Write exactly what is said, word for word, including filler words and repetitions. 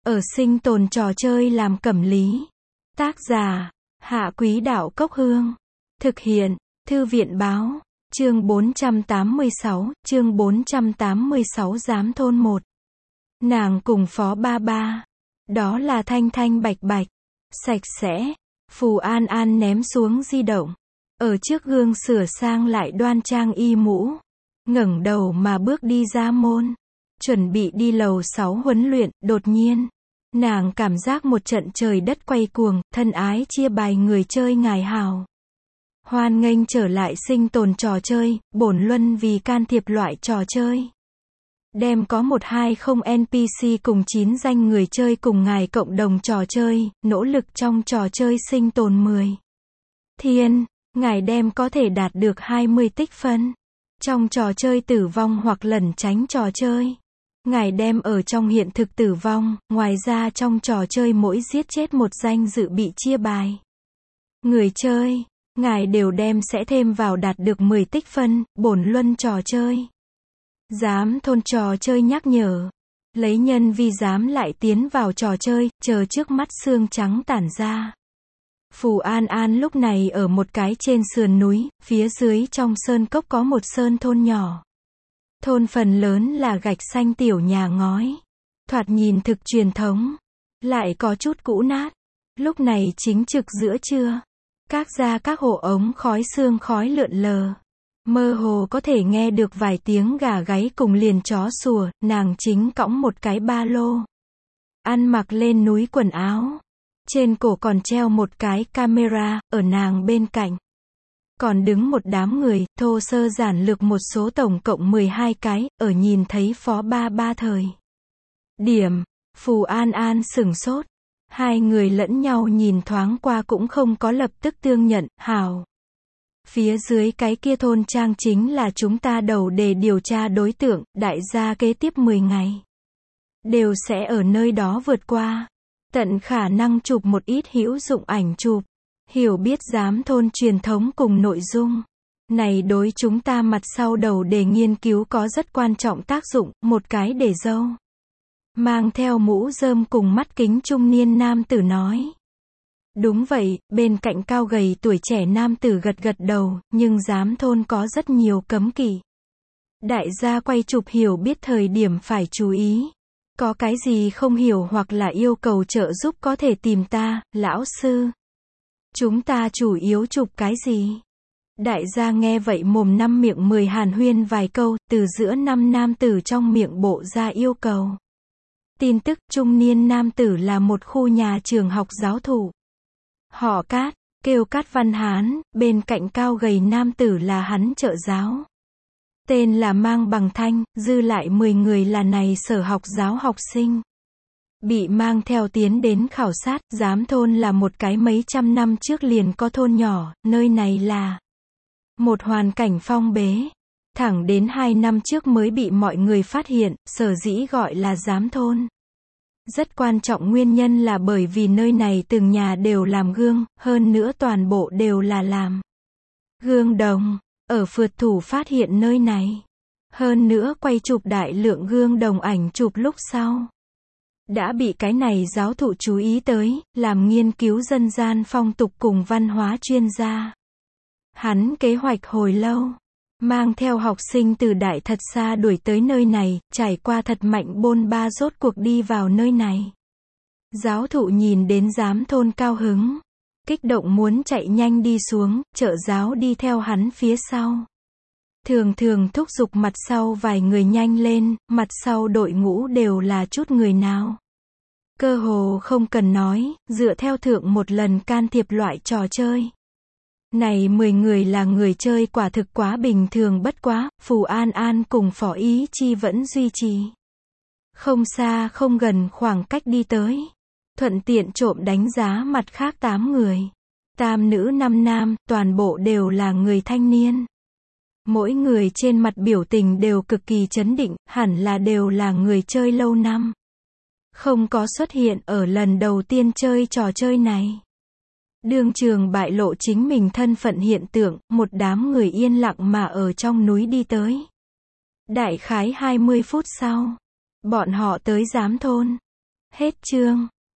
ở sinh tồn trò chơi làm cẩm lý. Tác giả, Hạ Quý Đạo Cốc Hương. Thực hiện, Thư viện Báo. Chương bốn trăm tám mươi sáu, chương bốn trăm tám mươi sáu Giám thôn một. Nàng cùng Phó Ba Ba. Đó là thanh thanh bạch bạch, sạch sẽ. Phù An An ném xuống di động. Ở trước gương sửa sang lại đoan trang y mũ. Ngẩng đầu mà bước đi ra môn. Chuẩn bị đi lầu sáu huấn luyện, đột nhiên. Nàng cảm giác một trận trời đất quay cuồng, thân ái chia bài người chơi ngài hào. Hoan nghênh trở lại sinh tồn trò chơi, bổn luân vì can thiệp loại trò chơi. Đem có một hai không en pê xê cùng chín danh người chơi cùng ngài cộng đồng trò chơi, nỗ lực trong trò chơi sinh tồn mười. Thiên, ngài đem có thể đạt được hai mươi tích phân. Trong trò chơi tử vong hoặc lẩn tránh trò chơi. Ngài đem ở trong hiện thực tử vong, ngoài ra trong trò chơi mỗi giết chết một danh dự bị chia bài. Người chơi, ngài đều đem sẽ thêm vào đạt được mười tích phân, bổn luân trò chơi. Giám thôn trò chơi nhắc nhở. Lấy nhân vi giám lại tiến vào trò chơi, chờ trước mắt xương trắng tản ra. Phù An An lúc này ở một cái trên sườn núi, phía dưới trong sơn cốc có một sơn thôn nhỏ. Thôn phần lớn là gạch xanh tiểu nhà ngói. Thoạt nhìn thực truyền thống. Lại có chút cũ nát. Lúc này chính trực giữa trưa. Các gia các hộ ống khói sương khói lượn lờ. Mơ hồ có thể nghe được vài tiếng gà gáy cùng liền chó sủa, nàng chính cõng một cái ba lô. Ăn mặc lên núi quần áo. Trên cổ còn treo một cái camera, ở nàng bên cạnh. Còn đứng một đám người, thô sơ giản lược một số tổng cộng mười hai cái, ở nhìn thấy Phó Ba Ba thời. Điểm, Phù An An sửng sốt. Hai người lẫn nhau nhìn thoáng qua cũng không có lập tức tương nhận, hào. Phía dưới cái kia thôn trang chính là chúng ta đầu đề điều tra đối tượng, đại gia kế tiếp mười ngày. Đều sẽ ở nơi đó vượt qua. Tận khả năng chụp một ít hữu dụng ảnh chụp. Hiểu biết giám thôn truyền thống cùng nội dung. Này đối chúng ta mặt sau đầu đề nghiên cứu có rất quan trọng tác dụng, một cái để dâu. Mang theo mũ rơm cùng mắt kính trung niên nam tử nói. Đúng vậy, bên cạnh cao gầy tuổi trẻ nam tử gật gật đầu, nhưng giám thôn có rất nhiều cấm kỵ. Đại gia quay chụp hiểu biết thời điểm phải chú ý. Có cái gì không hiểu hoặc là yêu cầu trợ giúp có thể tìm ta, lão sư. Chúng ta chủ yếu chụp cái gì? Đại gia nghe vậy mồm năm miệng mười hàn huyên vài câu, từ giữa năm nam tử trong miệng bộ ra yêu cầu. Tin tức trung niên nam tử là một khu nhà trường học giáo thụ. Họ Cát, kêu Cát Văn Hán, bên cạnh cao gầy nam tử là hắn trợ giáo. Tên là Mang Bằng Thanh, dư lại mười người là này sở học giáo học sinh. Bị mang theo tiến đến khảo sát, giám thôn là một cái mấy trăm năm trước liền có thôn nhỏ, nơi này là một hoàn cảnh phong bế. Thẳng đến hai năm trước mới bị mọi người phát hiện, sở dĩ gọi là giám thôn. Rất quan trọng nguyên nhân là bởi vì nơi này từng nhà đều làm gương, hơn nữa toàn bộ đều là làm gương đồng. Ở phượt thủ phát hiện nơi này. Hơn nữa quay chụp đại lượng gương đồng ảnh chụp lúc sau. Đã bị cái này giáo thụ chú ý tới, làm nghiên cứu dân gian phong tục cùng văn hóa chuyên gia. Hắn kế hoạch hồi lâu. Mang theo học sinh từ đại thật xa đuổi tới nơi này, trải qua thật mạnh bôn ba rốt cuộc đi vào nơi này. Giáo thụ nhìn đến giám thôn cao hứng. Kích động muốn chạy nhanh đi xuống, trợ giáo đi theo hắn phía sau. Thường thường thúc giục mặt sau vài người nhanh lên, mặt sau đội ngũ đều là chút người nào. Cơ hồ không cần nói, dựa theo thượng một lần can thiệp loại trò chơi. Này mười người là người chơi quả thực quá bình thường bất quá, Phù An An cùng Phó Ý Chi vẫn duy trì. Không xa không gần khoảng cách đi tới. Thuận tiện trộm đánh giá mặt khác tám người. Tam nữ năm nam, toàn bộ đều là người thanh niên. Mỗi người trên mặt biểu tình đều cực kỳ chấn định, hẳn là đều là người chơi lâu năm. Không có xuất hiện ở lần đầu tiên chơi trò chơi này. Đương trường bại lộ chính mình thân phận hiện tượng, một đám người yên lặng mà ở trong núi đi tới. Đại khái hai mươi phút sau, bọn họ tới giám thôn. Hết chương.